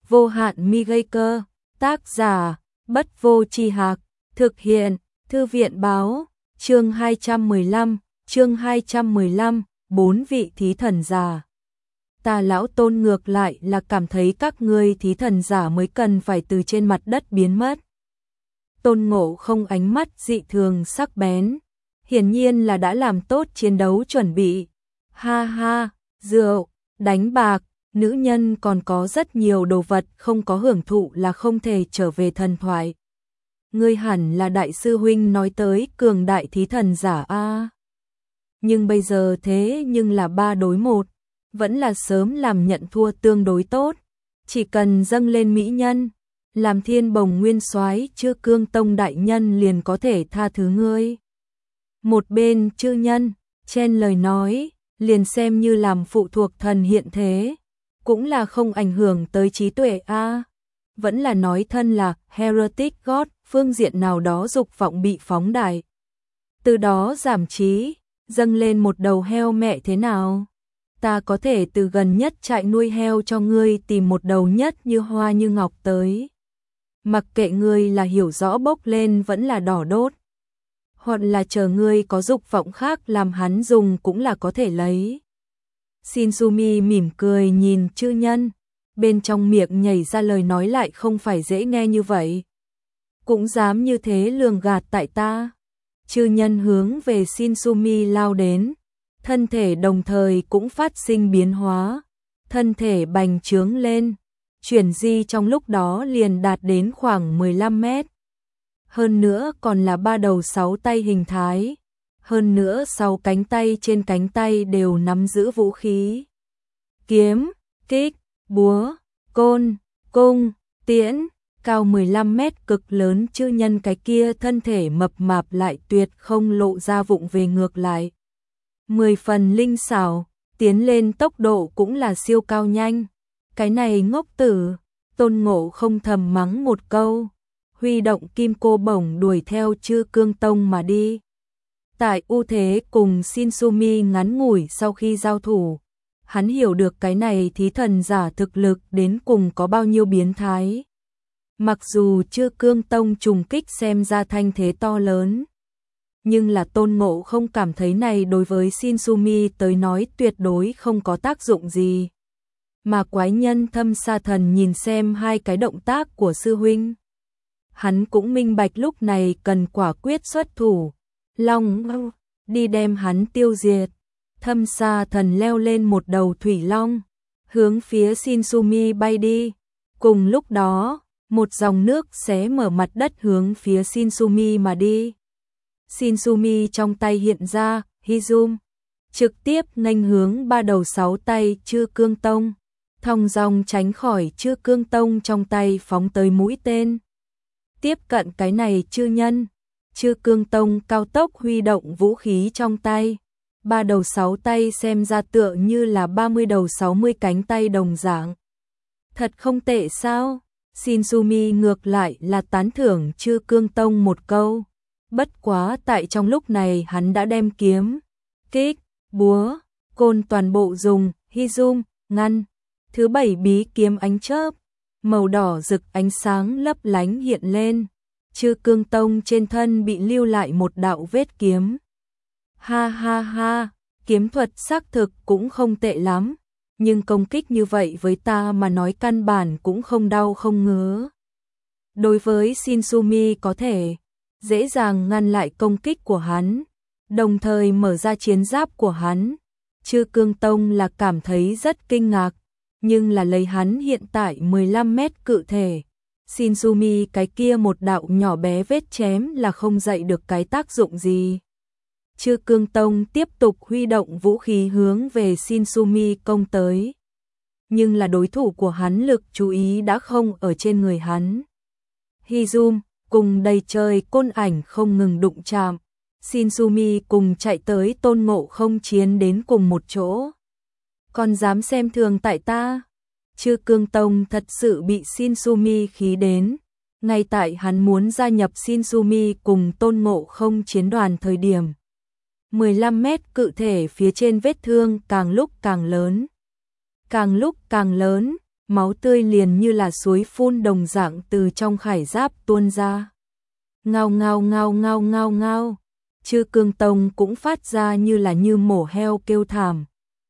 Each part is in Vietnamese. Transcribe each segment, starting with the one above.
vô hạn mi gây cơ, tác giả, Bất Vô Tri Hạc, thực hiện, Thư viện báo, chương 215, 4 vị thí thần giả. Ta lão Tôn ngược lại là cảm thấy các ngươi thí thần giả mới cần phải từ trên mặt đất biến mất. Tôn Ngộ Không ánh mắt dị thường sắc bén, hiển nhiên là đã làm tốt chiến đấu chuẩn bị. Ha ha, rượu, đánh bạc, nữ nhân còn có rất nhiều đồ vật không có hưởng thụ là không thể trở về thần thoại. Ngươi hẳn là đại sư huynh nói tới cường đại thí thần giả a. Nhưng bây giờ thế nhưng là 3 đối 1, vẫn là sớm làm nhận thua tương đối tốt, chỉ cần dâng lên mỹ nhân, làm Thiên Bồng Nguyên Soái Chư Cương Tông đại nhân liền có thể tha thứ ngươi. Một bên chư nhân chen lời nói, liền xem như làm phụ thuộc thần hiện thế, cũng là không ảnh hưởng tới trí tuệ a. Vẫn là nói thân là heretic god, phương diện nào đó dục vọng bị phóng đại. Từ đó giảm trí, dâng lên một đầu heo mẹ thế nào? Ta có thể từ gần nhất trại nuôi heo cho ngươi tìm một đầu nhất như hoa như ngọc tới. Mặc kệ ngươi là hiểu rõ bốc lên vẫn là đỏ đốt, hoặc là chờ ngươi có dục vọng khác làm hắn dùng cũng là có thể lấy. Shinsumi mỉm cười nhìn chư nhân, bên trong miệng nhảy ra lời nói lại không phải dễ nghe như vậy. Cũng dám như thế lường gạt tại ta. Chư nhân hướng về Shinsumi lao đến, thân thể đồng thời cũng phát sinh biến hóa, thân thể bành trướng lên, chuyển di trong lúc đó liền đạt đến khoảng 15 mét. Hơn nữa còn là 3 đầu 6 tay hình thái, hơn nữa 6 cánh tay trên cánh tay đều nắm giữ vũ khí. Kiếm, kích, búa, côn, cung, tiễn, cao 15 mét cực lớn chư nhân cái kia thân thể mập mạp lại tuyệt không lộ ra vụng về ngược lại. 10 phần linh xảo, tiến lên tốc độ cũng là siêu cao nhanh. Cái này ngốc tử, Tôn Ngộ Không thầm mắng một câu, huy động kim cô bổng đuổi theo Chư Cương Tông mà đi. Tại ưu thế cùng Shinsumi ngắn ngủi sau khi giao thủ, hắn hiểu được cái này thí thần giả thực lực đến cùng có bao nhiêu biến thái. Mặc dù Chư Cương Tông trùng kích xem ra thanh thế to lớn, nhưng là Tôn Ngộ Không cảm thấy này đối với Shinsumi tới nói tuyệt đối không có tác dụng gì. Mà quái nhân Thâm Sa Thần nhìn xem hai cái động tác của sư huynh, hắn cũng minh bạch lúc này cần quả quyết xuất thủ, long đi đem hắn tiêu diệt. Thâm Sa Thần leo lên một đầu thủy long, hướng phía Shinsumi bay đi. Cùng lúc đó, một dòng nước xé mở mặt đất hướng phía Shinsumi mà đi. Shinsumi trong tay hiện ra Hizum, trực tiếp nghênh hướng 3 đầu 6 tay Chư Cương Tông, thong dong tránh khỏi Chư Cương Tông trong tay phóng tới mũi tên. Tiếp cận cái này chư nhân, Chư Cương Tông cao tốc huy động vũ khí trong tay, 3 đầu 6 tay xem ra tựa như là 30 đầu 60 cánh tay đồng dạng. Thật không tệ sao? Shinsumi ngược lại là tán thưởng Chư Cương Tông một câu. Bất quá tại trong lúc này hắn đã đem kiếm, kích, búa, côn toàn bộ dùng Hizum ngăn. Thứ 7 bí kiếm ánh chớp, màu đỏ rực ánh sáng lấp lánh hiện lên. Chư Cương Tông trên thân bị lưu lại một đạo vết kiếm. Ha ha ha, kiếm thuật xác thực cũng không tệ lắm, nhưng công kích như vậy với ta mà nói căn bản cũng không đau không ngứa. Đối với Shinsumi có thể dễ dàng ngăn lại công kích của hắn, đồng thời mở ra chiến giáp của hắn. Chư Cương Tông là cảm thấy rất kinh ngạc, nhưng là lấy hắn hiện tại 15 mét cự thể, Shinsumi cái kia một đạo nhỏ bé vết chém là không dậy được cái tác dụng gì. Chư Cương Tông tiếp tục huy động vũ khí hướng về Shinsumi công tới, nhưng là đối thủ của hắn lực chú ý đã không ở trên người hắn. Hizum cùng đầy trời côn ảnh không ngừng đụng chạm, Shinsumi cùng chạy tới Tôn Ngộ Không chiến đến cùng một chỗ. Còn dám xem thường tại ta? Chư Cương Tông thật sự bị Shinsumi khí đến, ngay tại hắn muốn gia nhập Shinsumi cùng Tôn Ngộ Không chiến đoàn thời điểm. 15 mét cự thể phía trên vết thương càng lúc càng lớn. Càng lúc càng lớn, máu tươi liền như là suối phun đồng dạng từ trong khải giáp tuôn ra. Ngao ngao ngao ngao ngao ngao, Chư Cương Tông cũng phát ra như mổ heo kêu thảm.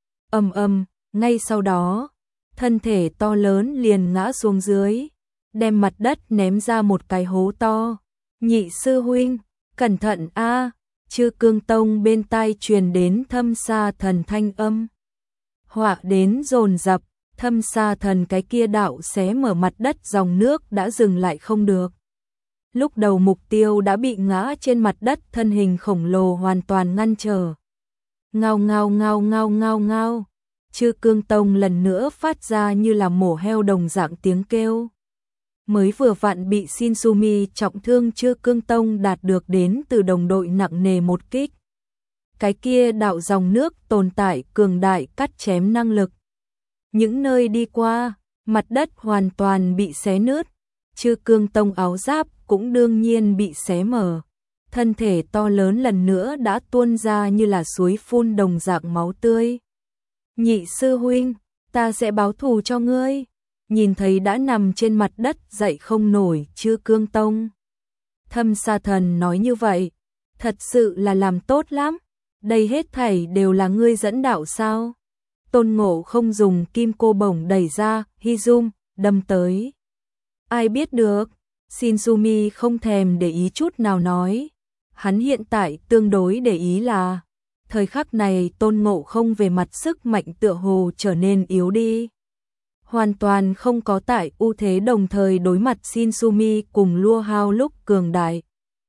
Ngay sau đó, thân thể to lớn liền ngã xuống dưới, đem mặt đất ném ra một cái hố to. Nhị sư huynh, cẩn thận a! Chư Cương Tông bên tai truyền đến Thâm Sa Thần thanh âm. Họa đến dồn dập, Thâm Sa Thần cái kia đạo xé mở mặt đất dòng nước đã dừng lại không được. Lúc đầu mục tiêu đã bị ngã trên mặt đất thân hình khổng lồ hoàn toàn ngăn trở. Ngao ngao ngao ngao ngao ngao, Chư Cương Tông lần nữa phát ra như là mổ heo đồng dạng tiếng kêu. Mới vừa vặn bị Shinsumi trọng thương Chư Cương Tông đạt được đến từ đồng đội nặng nề một kích. Cái kia đạo dòng nước tồn tại cường đại cắt chém năng lực. Những nơi đi qua, mặt đất hoàn toàn bị xé nứt, Chư Cương Tông áo giáp cũng đương nhiên bị xé mở. Thân thể to lớn lần nữa đã tuôn ra như là suối phun đồng dạng máu tươi. Nhị sư huynh, ta sẽ báo thù cho ngươi. Nhìn thấy đã nằm trên mặt đất dậy không nổi Chư Cương Tông, Thâm Sa Thần nói như vậy, thật sự là làm tốt lắm. Đây hết thảy đều là ngươi dẫn đạo sao? Tôn Ngộ không dùng kim cô bổng đẩy ra, Hizum, đâm tới. Ai biết được, Shinsumi không thèm để ý chút nào nói. Hắn hiện tại tương đối để ý là, thời khắc này Tôn Ngộ không về mặt sức mạnh tựa hồ trở nên yếu đi. Hoàn toàn không có tại ưu thế đồng thời đối mặt Shinsumi cùng Lua Hao lúc cường đại.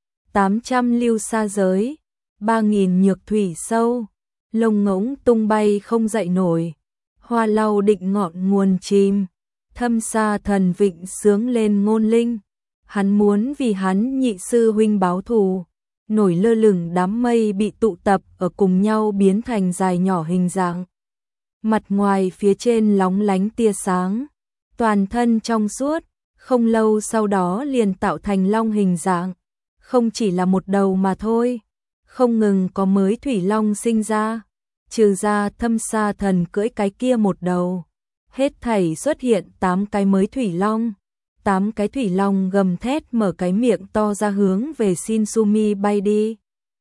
800 lưu xa giới, 3000 nhược thủy sâu, lông ngỗng tung bay không dậy nổi, hoa lau định ngọn nguồn chìm, Thâm Sa Thần vịnh sướng lên ngôn linh, hắn muốn vì hắn nhị sư huynh báo thù. Nổi lơ lửng đám mây bị tụ tập ở cùng nhau biến thành dài nhỏ hình dạng. Mặt ngoài phía trên lóng lánh tia sáng, toàn thân trong suốt, không lâu sau đó liền tạo thành long hình dạng. Không chỉ là một đầu mà thôi, không ngừng có mới thủy long sinh ra, trừ ra Thâm Sa Thần cưỡi cái kia một đầu. Hết thảy xuất hiện 8 cái mới thủy long. 8 cái thủy long gầm thét mở cái miệng to ra hướng về Shinsumi bay đi.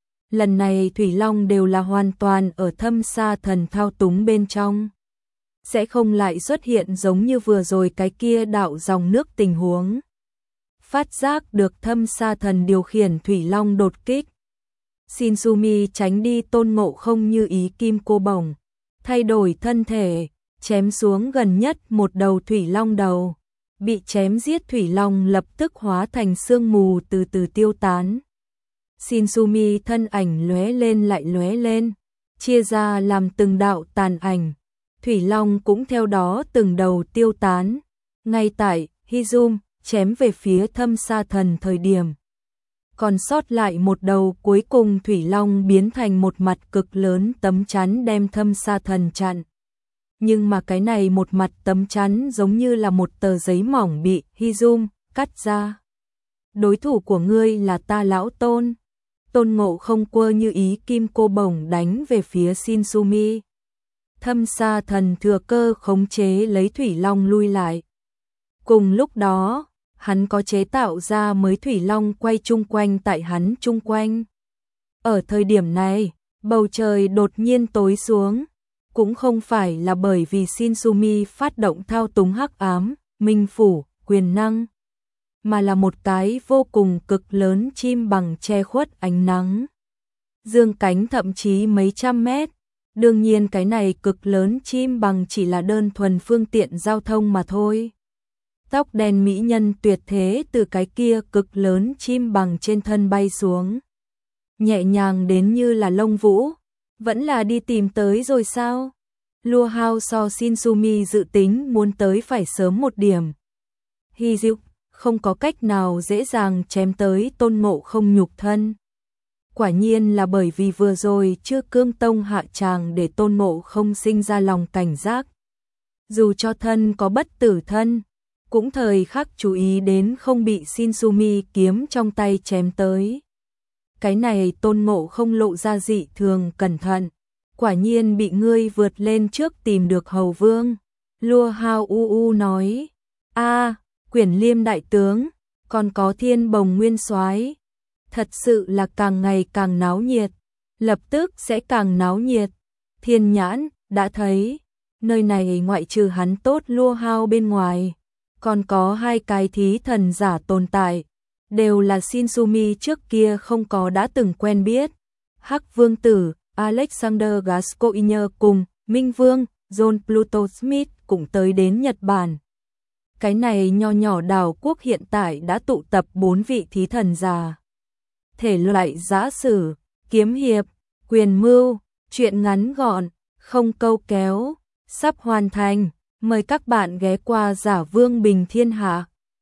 Lần này thủy long đều là hoàn toàn ở Thâm Sa Thần thao túng bên trong. Sẽ không lại xuất hiện giống như vừa rồi cái kia đạo dòng nước tình huống. Phát giác được Thâm Sa Thần điều khiển thủy long đột kích. Shinsumi tránh đi Tôn Ngộ không như ý kim cô bổng, thay đổi thân thể, chém xuống gần nhất một đầu thủy long đầu. Bị chém giết thủy long lập tức hóa thành sương mù từ từ tiêu tán. Shinsumi thân ảnh lóe lên lại lóe lên, chia ra làm từng đạo tàn ảnh. Thủy long cũng theo đó từng đầu tiêu tán. Ngay tại Hizum chém về phía Thâm Sa Thần thời điểm, còn sót lại một đầu cuối cùng thủy long biến thành một mặt cực lớn tấm chắn đem Thâm Sa Thần chặn. Nhưng mà cái này một mặt tấm chắn giống như là một tờ giấy mỏng bị Hizum cắt ra. Đối thủ của ngươi là ta lão Tôn. Tôn Ngộ không quơ như ý kim cô bổng đánh về phía Shinsumi. Thâm Sa Thần thừa cơ khống chế lấy thủy long lui lại. Cùng lúc đó, hắn có chế tạo ra mới thủy long quay chung quanh tại hắn chung quanh. Ở thời điểm này, bầu trời đột nhiên tối xuống. Cũng không phải là bởi vì Shinsumi phát động thao túng hắc ám, minh phủ, quyền năng, mà là một cái vô cùng cực lớn chim bằng che khuất ánh nắng. Dương cánh thậm chí mấy trăm mét. Đương nhiên cái này cực lớn chim bằng chỉ là đơn thuần phương tiện giao thông mà thôi. Tóc đen mỹ nhân tuyệt thế từ cái kia cực lớn chim bằng trên thân bay xuống. Nhẹ nhàng đến như là lông vũ. Vẫn là đi tìm tới rồi sao? Lua Hao so Shinsumi dự tính muốn tới phải sớm một điểm. Hizuk không có cách nào dễ dàng chém tới Tôn Ngộ không nhục thân. Quả nhiên là bởi vì vừa rồi Chư Cương Tông hạ tràng để Tôn Ngộ không sinh ra lòng cảnh giác. Dù cho thân có bất tử thân, cũng thời khắc chú ý đến không bị Shinsumi kiếm trong tay chém tới. Cái này Tôn Ngộ không lộ ra dị thường cẩn thận. Quả nhiên bị ngươi vượt lên trước tìm được Hầu Vương. Lua Hao nói, Quyển Liêm đại tướng, còn có Thiên Bồng nguyên soái, thật sự là càng ngày càng náo nhiệt, lập tức sẽ càng náo nhiệt. Thiên Nhãn đã thấy, nơi này ngoại trừ hắn tốt Lua Hao bên ngoài, còn có 2 cái thí thần giả tồn tại, đều là Shinsumi trước kia không có đã từng quen biết. Hắc Vương tử Alexander Gascoigne cùng Minh Vương John Pluto Smith cũng tới đến Nhật Bản. Cái này nho nhỏ đảo quốc hiện tại đã tụ tập 4 vị thí thần giả. Thể loại giã sử, kiếm hiệp, quyền mưu, truyện ngắn gọn, không câu kéo, sắp hoàn thành. Mời các bạn ghé qua Giả Vương Bình Thiên Hạ.